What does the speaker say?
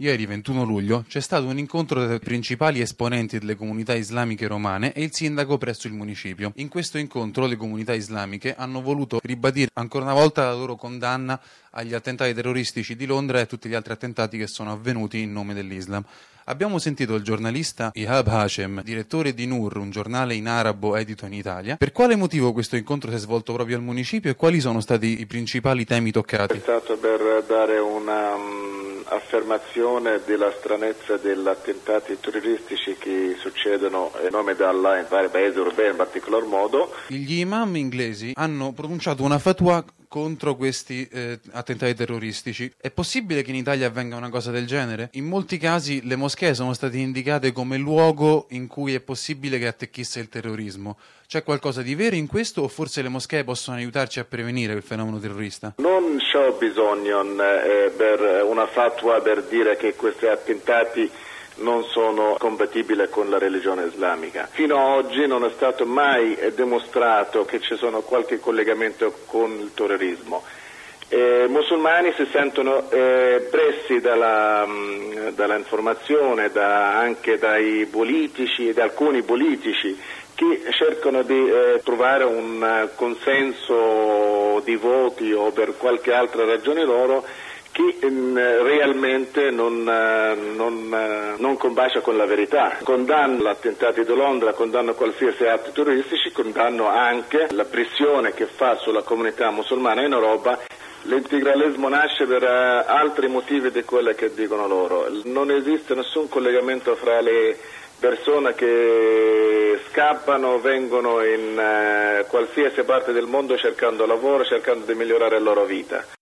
Ieri, 21 luglio, c'è stato un incontro tra i principali esponenti delle comunità islamiche romane e il sindaco presso il municipio. In questo incontro le comunità islamiche hanno voluto ribadire ancora una volta la loro condanna agli attentati terroristici di Londra e a tutti gli altri attentati che sono avvenuti in nome dell'Islam. Abbiamo sentito il giornalista Ihab Hashem, direttore di Nur, un giornale in arabo edito in Italia. Per quale motivo questo incontro si è svolto proprio al municipio e quali sono stati i principali temi toccati? È stato per dare una affermazione della stranezza degli attentati terroristici che succedono in nome di Allah in vari paesi europei in particolar modo. Gli imam inglesi hanno pronunciato una fatwa contro questi attentati terroristici. È possibile che in Italia avvenga una cosa del genere? In molti casi le moschee sono state indicate come luogo in cui è possibile che attecchisse il terrorismo. C'è qualcosa di vero in questo o forse le moschee possono aiutarci a prevenire il fenomeno terrorista? Non c'è bisogno per una fatwa per dire che questi attentati non sono compatibili con la religione islamica. Fino ad oggi non è stato mai dimostrato che ci sono qualche collegamento con il terrorismo. I musulmani si sentono pressi dalla informazione, anche dai politici e da alcuni politici che cercano di trovare un consenso di voti o per qualche altra ragione loro che realmente non combacia con la verità. Condanno gli attentati di Londra, condanno qualsiasi atto terroristici, condanno anche la pressione che fa sulla comunità musulmana in Europa. L'integralismo nasce per altri motivi di quello che dicono loro. Non esiste nessun collegamento fra le persone che scappano, vengono in qualsiasi parte del mondo cercando lavoro, cercando di migliorare la loro vita.